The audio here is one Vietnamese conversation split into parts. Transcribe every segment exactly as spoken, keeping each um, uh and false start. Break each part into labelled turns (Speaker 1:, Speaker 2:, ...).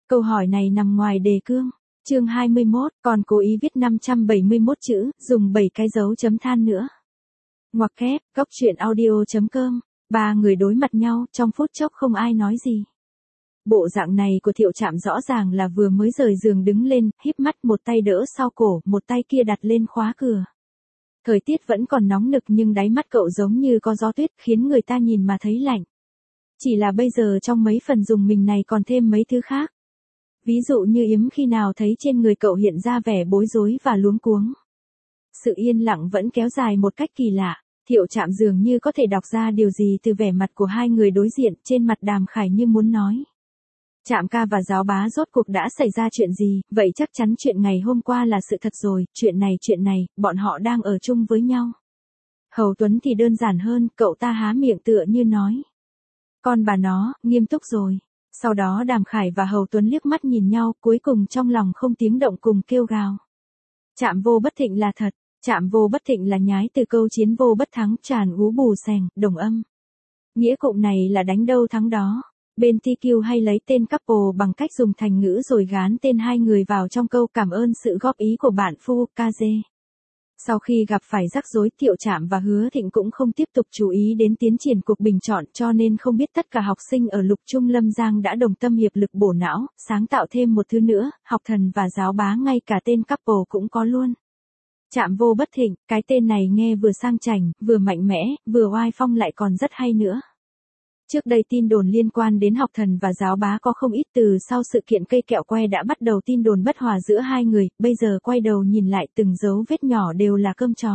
Speaker 1: Câu hỏi này nằm ngoài đề cương. Chương hai mươi mốt, còn cố ý viết năm trăm bảy mươi mốt chữ, dùng bảy cái dấu chấm than nữa. Ngoặc kép, góc truyện audio chấm com. Ba người đối mặt nhau, trong phút chốc không ai nói gì. Bộ dạng này của Thiệu Trạm rõ ràng là vừa mới rời giường đứng lên, híp mắt, một tay đỡ sau cổ, một tay kia đặt lên khóa cửa. Thời tiết vẫn còn nóng nực nhưng đáy mắt cậu giống như có gió tuyết, khiến người ta nhìn mà thấy lạnh. Chỉ là bây giờ trong mấy phần dùng mình này còn thêm mấy thứ khác. Ví dụ như yếm khi nào thấy trên người cậu hiện ra vẻ bối rối và luống cuống. Sự yên lặng vẫn kéo dài một cách kỳ lạ. Thiệu Trạm dường như có thể đọc ra điều gì từ vẻ mặt của hai người đối diện, trên mặt Đàm Khải như muốn nói. Trạm ca và Giáo Bá rốt cuộc đã xảy ra chuyện gì, vậy chắc chắn chuyện ngày hôm qua là sự thật rồi, chuyện này chuyện này, bọn họ đang ở chung với nhau. Hầu Tuấn thì đơn giản hơn, cậu ta há miệng tựa như nói. Con bà nó, nghiêm túc rồi. Sau đó Đàm Khải và Hầu Tuấn liếc mắt nhìn nhau, cuối cùng trong lòng không tiếng động cùng kêu gào. Trạm vô bất thịnh là thật, Trạm vô bất thịnh là nhái từ câu chiến vô bất thắng, tràn ú bù xèng, đồng âm. Nghĩa cụm này là đánh đâu thắng đó. Bên tê quy hay lấy tên couple bằng cách dùng thành ngữ rồi gán tên hai người vào trong câu cảm ơn sự góp ý của bạn phu, ca dê. Sau khi gặp phải rắc rối, Thiệu Trạm và Hứa Thịnh cũng không tiếp tục chú ý đến tiến triển cuộc bình chọn, cho nên không biết tất cả học sinh ở Lục Trung Lâm Giang đã đồng tâm hiệp lực bổ não, sáng tạo thêm một thứ nữa, Học Thần và Giáo Bá, ngay cả tên couple cũng có luôn. Trạm vô bất thịnh, cái tên này nghe vừa sang chảnh, vừa mạnh mẽ, vừa oai phong lại còn rất hay nữa. Trước đây tin đồn liên quan đến Học Thần và Giáo Bá có không ít, từ sau sự kiện cây kẹo que đã bắt đầu tin đồn bất hòa giữa hai người, bây giờ quay đầu nhìn lại từng dấu vết nhỏ đều là cơm chó.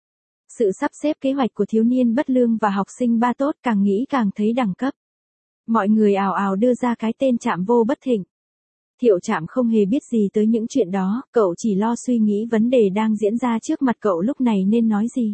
Speaker 1: Sự sắp xếp kế hoạch của thiếu niên bất lương và học sinh ba tốt càng nghĩ càng thấy đẳng cấp. Mọi người ào ào đưa ra cái tên Trạm vô bất thịnh. Thiệu Trạm không hề biết gì tới những chuyện đó, cậu chỉ lo suy nghĩ vấn đề đang diễn ra trước mặt cậu lúc này nên nói gì.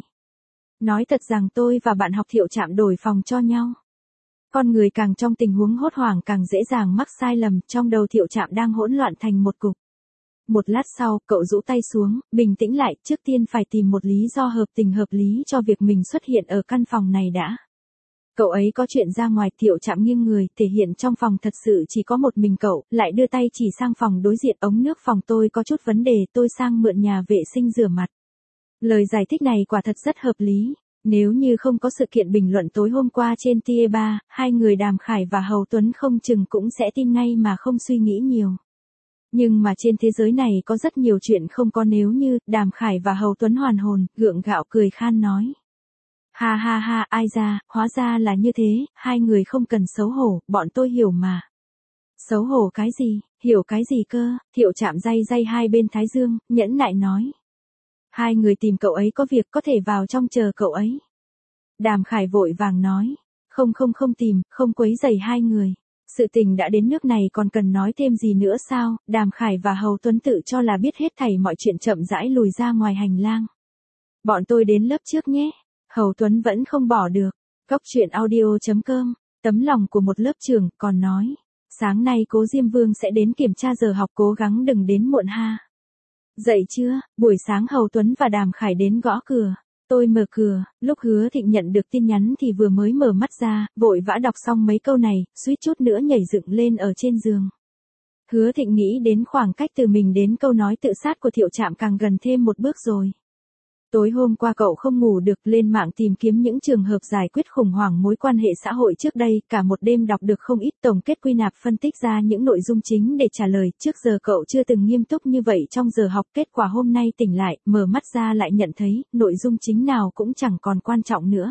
Speaker 1: Nói thật rằng tôi và bạn học Thiệu Trạm đổi phòng cho nhau. Con người càng trong tình huống hốt hoảng càng dễ dàng mắc sai lầm, trong đầu Thiệu Trạm đang hỗn loạn thành một cục. Một lát sau, cậu rũ tay xuống, bình tĩnh lại, trước tiên phải tìm một lý do hợp tình hợp lý cho việc mình xuất hiện ở căn phòng này đã. Cậu ấy có chuyện ra ngoài, Thiệu Trạm nghiêng người, thể hiện trong phòng thật sự chỉ có một mình cậu, lại đưa tay chỉ sang phòng đối diện, ống nước phòng tôi có chút vấn đề, tôi sang mượn nhà vệ sinh rửa mặt. Lời giải thích này quả thật rất hợp lý. Nếu như không có sự kiện bình luận tối hôm qua trên T ba, hai người Đàm Khải và Hầu Tuấn không chừng cũng sẽ tin ngay mà không suy nghĩ nhiều. Nhưng mà trên thế giới này có rất nhiều chuyện không có nếu như, Đàm Khải và Hầu Tuấn hoàn hồn, gượng gạo cười khan nói. Ha ha ha, ai ra, hóa ra là như thế, hai người không cần xấu hổ, bọn tôi hiểu mà. Xấu hổ cái gì, hiểu cái gì cơ, Thiệu Trạm day day hai bên thái dương, nhẫn nại nói. Hai người tìm cậu ấy có việc, có thể vào trong chờ cậu ấy. Đàm Khải vội vàng nói. Không không không tìm, không quấy rầy hai người. Sự tình đã đến nước này còn cần nói thêm gì nữa sao? Đàm Khải và Hầu Tuấn tự cho là biết hết thảy mọi chuyện, chậm rãi lùi ra ngoài hành lang. Bọn tôi đến lớp trước nhé. Hầu Tuấn vẫn không bỏ được. Góc truyện audio chấm com. Tấm lòng của một lớp trưởng, còn nói. Sáng nay cố Diêm Vương sẽ đến kiểm tra giờ học, cố gắng đừng đến muộn ha. Dậy chưa? Buổi sáng Hầu Tuấn và Đàm Khải đến gõ cửa. Tôi mở cửa, lúc Hứa Thịnh nhận được tin nhắn thì vừa mới mở mắt ra, vội vã đọc xong mấy câu này, suýt chút nữa nhảy dựng lên ở trên giường. Hứa Thịnh nghĩ đến khoảng cách từ mình đến câu nói tự sát của Thiệu Trạm càng gần thêm một bước rồi. Tối hôm qua cậu không ngủ được, lên mạng tìm kiếm những trường hợp giải quyết khủng hoảng mối quan hệ xã hội trước đây, cả một đêm đọc được không ít, tổng kết quy nạp phân tích ra những nội dung chính để trả lời. Trước giờ cậu chưa từng nghiêm túc như vậy trong giờ học, kết quả hôm nay tỉnh lại, mở mắt ra lại nhận thấy, nội dung chính nào cũng chẳng còn quan trọng nữa.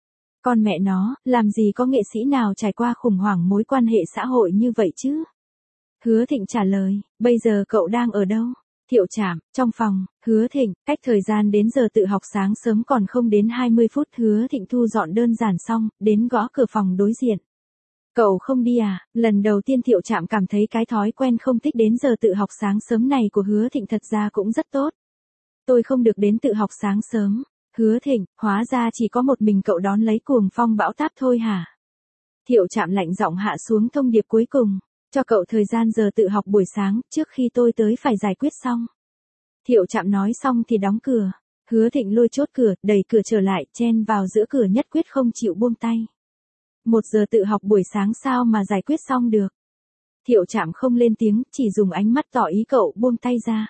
Speaker 1: Con mẹ nó, làm gì có nghệ sĩ nào trải qua khủng hoảng mối quan hệ xã hội như vậy chứ? Hứa Thịnh trả lời, bây giờ cậu đang ở đâu? Thiệu Trạm, trong phòng. Hứa Thịnh, cách thời gian đến giờ tự học sáng sớm còn không đến hai mươi phút. Hứa Thịnh thu dọn đơn giản xong, đến gõ cửa phòng đối diện. Cậu không đi à? Lần đầu tiên Thiệu Trạm cảm thấy cái thói quen không thích đến giờ tự học sáng sớm này của Hứa Thịnh thật ra cũng rất tốt. Tôi không được đến tự học sáng sớm. Hứa Thịnh, hóa ra chỉ có một mình cậu đón lấy cuồng phong bão táp thôi hả? Thiệu Trạm lạnh giọng hạ xuống thông điệp cuối cùng. Cho cậu thời gian giờ tự học buổi sáng, trước khi tôi tới phải giải quyết xong. Thiệu Trạm nói xong thì đóng cửa. Hứa Thịnh lôi chốt cửa, đẩy cửa trở lại, chen vào giữa cửa, nhất quyết không chịu buông tay. Một giờ tự học buổi sáng sao mà giải quyết xong được? Thiệu Trạm không lên tiếng, chỉ dùng ánh mắt tỏ ý cậu buông tay ra.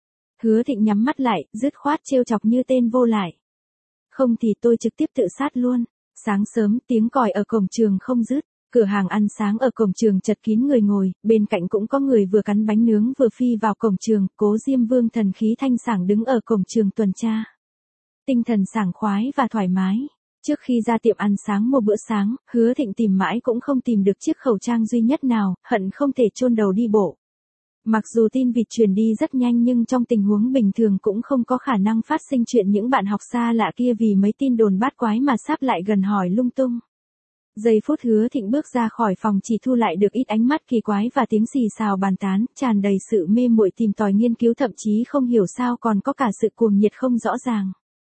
Speaker 1: Hứa Thịnh nhắm mắt lại, dứt khoát trêu chọc như tên vô lại. Không thì tôi trực tiếp tự sát luôn. Sáng sớm tiếng còi ở cổng trường không dứt. Cửa hàng ăn sáng ở cổng trường chật kín người ngồi, bên cạnh cũng có người vừa cắn bánh nướng vừa phi vào cổng trường, Cố Diêm Vương thần khí thanh sảng đứng ở cổng trường tuần tra. Tinh thần sảng khoái và thoải mái. Trước khi ra tiệm ăn sáng mua bữa sáng, Hứa Thịnh tìm mãi cũng không tìm được chiếc khẩu trang duy nhất nào, hận không thể chôn đầu đi bộ. Mặc dù tin vịt truyền đi rất nhanh nhưng trong tình huống bình thường cũng không có khả năng phát sinh chuyện những bạn học xa lạ kia vì mấy tin đồn bát quái mà sáp lại gần hỏi lung tung. Giây phút Hứa Thịnh bước ra khỏi phòng chỉ thu lại được ít ánh mắt kỳ quái và tiếng xì xào bàn tán, tràn đầy sự mê muội tìm tòi nghiên cứu, thậm chí không hiểu sao còn có cả sự cuồng nhiệt không rõ ràng.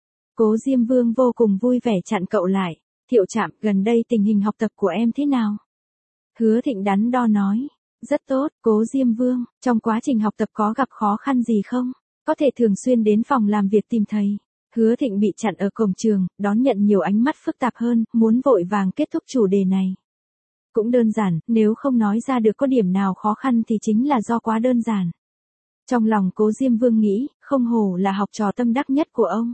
Speaker 1: Cố Diêm Vương vô cùng vui vẻ chặn cậu lại. Thiệu Trạm, gần đây tình hình học tập của em thế nào? Hứa Thịnh đắn đo nói. Rất tốt, Cố Diêm Vương, trong quá trình học tập có gặp khó khăn gì không? Có thể thường xuyên đến phòng làm việc tìm thầy. Hứa Thịnh bị chặn ở cổng trường, đón nhận nhiều ánh mắt phức tạp hơn, muốn vội vàng kết thúc chủ đề này. Cũng đơn giản, nếu không nói ra được có điểm nào khó khăn thì chính là do quá đơn giản. Trong lòng Cố Diêm Vương nghĩ, không hổ là học trò tâm đắc nhất của ông.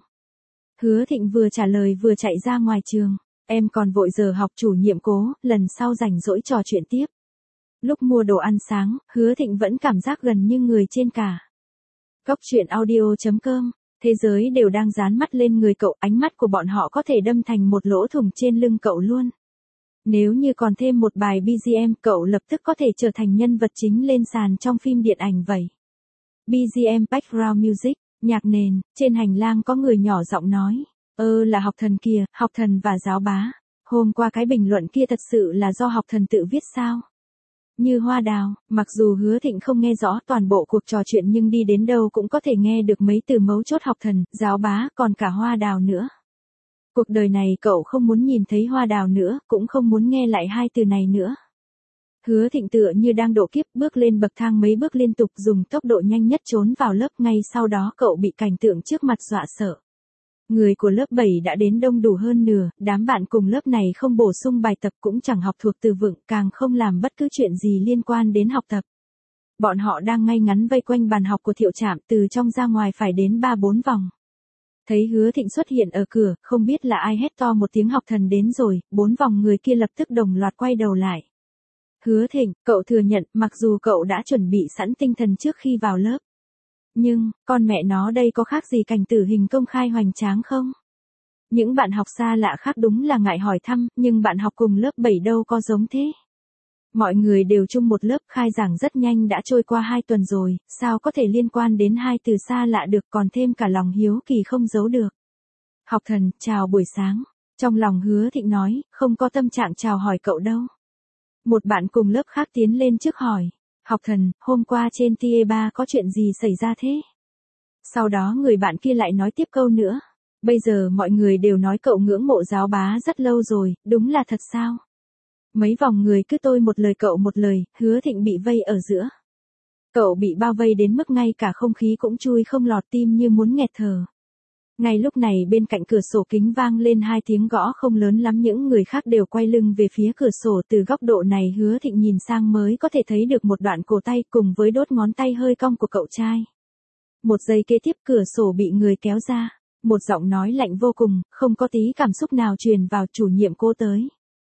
Speaker 1: Hứa Thịnh vừa trả lời vừa chạy ra ngoài trường. Em còn vội giờ học, chủ nhiệm Cố, lần sau rảnh rỗi trò chuyện tiếp. Lúc mua đồ ăn sáng, Hứa Thịnh vẫn cảm giác gần như người trên cả. Góc truyện audio chấm com. Thế giới đều đang dán mắt lên người cậu, ánh mắt của bọn họ có thể đâm thành một lỗ thủng trên lưng cậu luôn. Nếu như còn thêm một bài bê giê em, cậu lập tức có thể trở thành nhân vật chính lên sàn trong phim điện ảnh vậy. bê giê em, background music, nhạc nền, trên hành lang có người nhỏ giọng nói. Ơ là học thần kìa, học thần và giáo bá. Hôm qua cái bình luận kia thật sự là do học thần tự viết sao? Như hoa đào, mặc dù Hứa Thịnh không nghe rõ toàn bộ cuộc trò chuyện nhưng đi đến đâu cũng có thể nghe được mấy từ mấu chốt học thần, giáo bá, còn cả hoa đào nữa. Cuộc đời này cậu không muốn nhìn thấy hoa đào nữa, cũng không muốn nghe lại hai từ này nữa. Hứa Thịnh tựa như đang độ kiếp, bước lên bậc thang mấy bước liên tục, dùng tốc độ nhanh nhất trốn vào lớp, ngay sau đó cậu bị cảnh tượng trước mặt dọa sợ. Người của lớp bảy đã đến đông đủ hơn nửa, đám bạn cùng lớp này không bổ sung bài tập cũng chẳng học thuộc từ vựng, càng không làm bất cứ chuyện gì liên quan đến học tập. Bọn họ đang ngay ngắn vây quanh bàn học của Thiệu Trạm, từ trong ra ngoài phải đến ba bốn vòng. Thấy Hứa Thịnh xuất hiện ở cửa, không biết là ai hét to một tiếng học thần đến rồi, bốn vòng người kia lập tức đồng loạt quay đầu lại. Hứa Thịnh, cậu thừa nhận, mặc dù cậu đã chuẩn bị sẵn tinh thần trước khi vào lớp. Nhưng, con mẹ nó đây có khác gì cảnh tử hình công khai hoành tráng không? Những bạn học xa lạ khác đúng là ngại hỏi thăm, nhưng bạn học cùng lớp bảy đâu có giống thế. Mọi người đều chung một lớp, khai giảng rất nhanh đã trôi qua hai tuần rồi, sao có thể liên quan đến hai từ xa lạ được, còn thêm cả lòng hiếu kỳ không giấu được. Học thần, chào buổi sáng. Trong lòng Hứa Thịnh nói, không có tâm trạng chào hỏi cậu đâu. Một bạn cùng lớp khác tiến lên trước hỏi. Học thần, hôm qua trên T A ba có chuyện gì xảy ra thế? Sau đó người bạn kia lại nói tiếp câu nữa. Bây giờ mọi người đều nói cậu ngưỡng mộ giáo bá rất lâu rồi, đúng là thật sao? Mấy vòng người cứ tôi một lời cậu một lời, Hứa Thịnh bị vây ở giữa. Cậu bị bao vây đến mức ngay cả không khí cũng chui không lọt, tim như muốn nghẹt thở. Ngay lúc này bên cạnh cửa sổ kính vang lên hai tiếng gõ không lớn lắm, những người khác đều quay lưng về phía cửa sổ, từ góc độ này Hứa Thịnh nhìn sang mới có thể thấy được một đoạn cổ tay cùng với đốt ngón tay hơi cong của cậu trai. Một giây kế tiếp cửa sổ bị người kéo ra, một giọng nói lạnh vô cùng, không có tí cảm xúc nào truyền vào, chủ nhiệm Cố tới.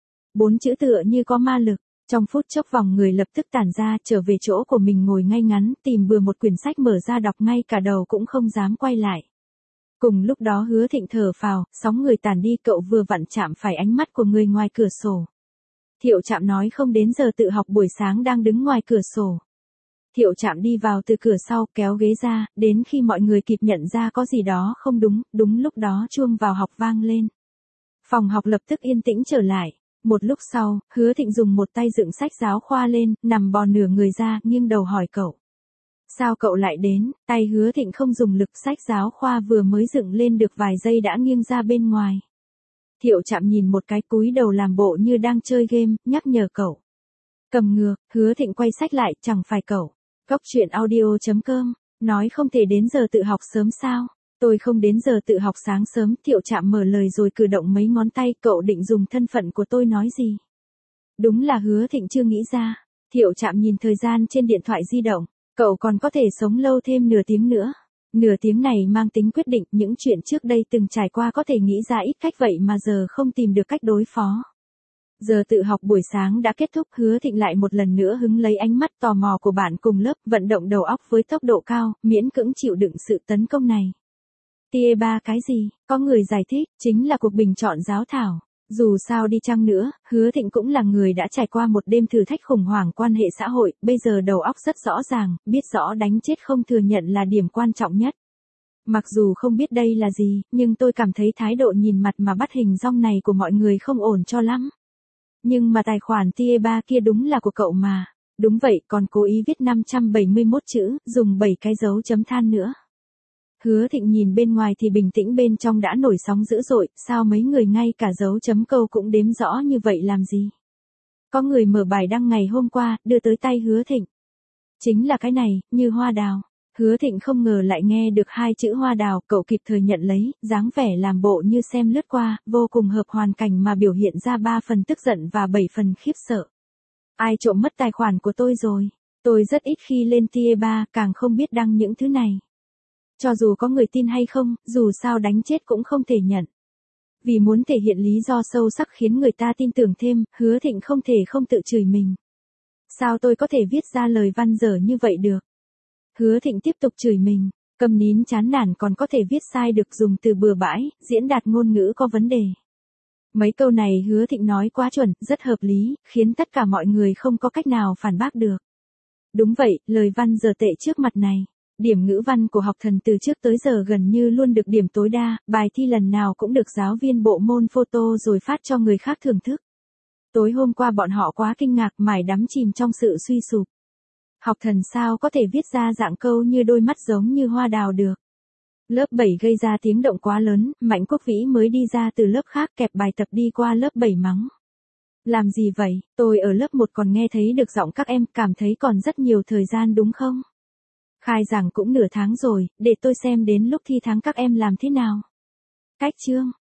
Speaker 1: Bốn chữ tựa như có ma lực, trong phút chốc vòng người lập tức tản ra, trở về chỗ của mình ngồi ngay ngắn, tìm bừa một quyển sách mở ra đọc, ngay cả đầu cũng không dám quay lại. Cùng lúc đó Hứa Thịnh thở phào, sóng người tàn đi, cậu vừa vặn chạm phải ánh mắt của người ngoài cửa sổ. Thiệu Trạm nói không đến giờ tự học buổi sáng đang đứng ngoài cửa sổ. Thiệu Trạm đi vào từ cửa sau, kéo ghế ra, đến khi mọi người kịp nhận ra có gì đó không đúng, đúng lúc đó chuông vào học vang lên. Phòng học lập tức yên tĩnh trở lại. Một lúc sau, Hứa Thịnh dùng một tay dựng sách giáo khoa lên, nằm bò nửa người ra, nghiêng đầu hỏi cậu. Sao cậu lại đến? Tay Hứa Thịnh không dùng lực, sách giáo khoa vừa mới dựng lên được vài giây đã nghiêng ra bên ngoài. Thiệu Trạm nhìn một cái, cúi đầu làm bộ như đang chơi game, nhắc nhở cậu. Cầm ngược, Hứa Thịnh quay sách lại, chẳng phải cậu. Góc truyện audio chấm com, nói không thể đến giờ tự học sớm sao? Tôi không đến giờ tự học sáng sớm. Thiệu Trạm mở lời rồi cử động mấy ngón tay, cậu định dùng thân phận của tôi nói gì? Đúng là Hứa Thịnh chưa nghĩ ra. Thiệu Trạm nhìn thời gian trên điện thoại di động, cậu còn có thể sống lâu thêm nửa tiếng nữa. Nửa tiếng này mang tính quyết định, những chuyện trước đây từng trải qua có thể nghĩ ra ít cách vậy mà giờ không tìm được cách đối phó. Giờ tự học buổi sáng đã kết thúc, Hứa Thịnh lại một lần nữa hứng lấy ánh mắt tò mò của bạn cùng lớp, vận động đầu óc với tốc độ cao, miễn cưỡng chịu đựng sự tấn công này. Tier ba cái gì? Có người giải thích, chính là cuộc bình chọn giáo thảo. Dù sao đi chăng nữa, Hứa Thịnh cũng là người đã trải qua một đêm thử thách khủng hoảng quan hệ xã hội, bây giờ đầu óc rất rõ ràng, biết rõ đánh chết không thừa nhận là điểm quan trọng nhất. Mặc dù không biết đây là gì, nhưng tôi cảm thấy thái độ nhìn mặt mà bắt hình dong này của mọi người không ổn cho lắm. Nhưng mà tài khoản Tier ba kia đúng là của cậu mà. Đúng vậy, còn cố ý viết năm trăm bảy mươi mốt chữ, dùng bảy cái dấu chấm than nữa. Hứa Thịnh nhìn bên ngoài thì bình tĩnh, bên trong đã nổi sóng dữ dội, sao mấy người ngay cả dấu chấm câu cũng đếm rõ như vậy làm gì? Có người mở bài đăng ngày hôm qua, đưa tới tay Hứa Thịnh. Chính là cái này, như hoa đào. Hứa Thịnh không ngờ lại nghe được hai chữ hoa đào, cậu kịp thời nhận lấy, dáng vẻ làm bộ như xem lướt qua, vô cùng hợp hoàn cảnh mà biểu hiện ra ba phần tức giận và bảy phần khiếp sợ. Ai trộm mất tài khoản của tôi rồi? Tôi rất ít khi lên Tier ba, càng không biết đăng những thứ này. Cho dù có người tin hay không, dù sao đánh chết cũng không thể nhận. Vì muốn thể hiện lý do sâu sắc khiến người ta tin tưởng thêm, Hứa Thịnh không thể không tự chửi mình. Sao tôi có thể viết ra lời văn dở như vậy được? Hứa Thịnh tiếp tục chửi mình, câm nín chán nản còn có thể viết sai được, dùng từ bừa bãi, diễn đạt ngôn ngữ có vấn đề. Mấy câu này Hứa Thịnh nói quá chuẩn, rất hợp lý, khiến tất cả mọi người không có cách nào phản bác được. Đúng vậy, lời văn dở tệ trước mặt này. Điểm ngữ văn của học thần từ trước tới giờ gần như luôn được điểm tối đa, bài thi lần nào cũng được giáo viên bộ môn photo rồi phát cho người khác thưởng thức. Tối hôm qua bọn họ quá kinh ngạc, mải đắm chìm trong sự suy sụp. Học thần sao có thể viết ra dạng câu như đôi mắt giống như hoa đào được. Lớp bảy gây ra tiếng động quá lớn, Mạnh Quốc Vĩ mới đi ra từ lớp khác kẹp bài tập đi qua lớp bảy mắng. Làm gì vậy, tôi ở lớp một còn nghe thấy được giọng các em, cảm thấy còn rất nhiều thời gian đúng không? Khai giảng cũng nửa tháng rồi, để tôi xem đến lúc thi tháng các em làm thế nào. Cách chương